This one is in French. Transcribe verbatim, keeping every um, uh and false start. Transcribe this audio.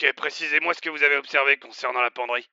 Ok, précisez-moi ce que vous avez observé concernant la penderie.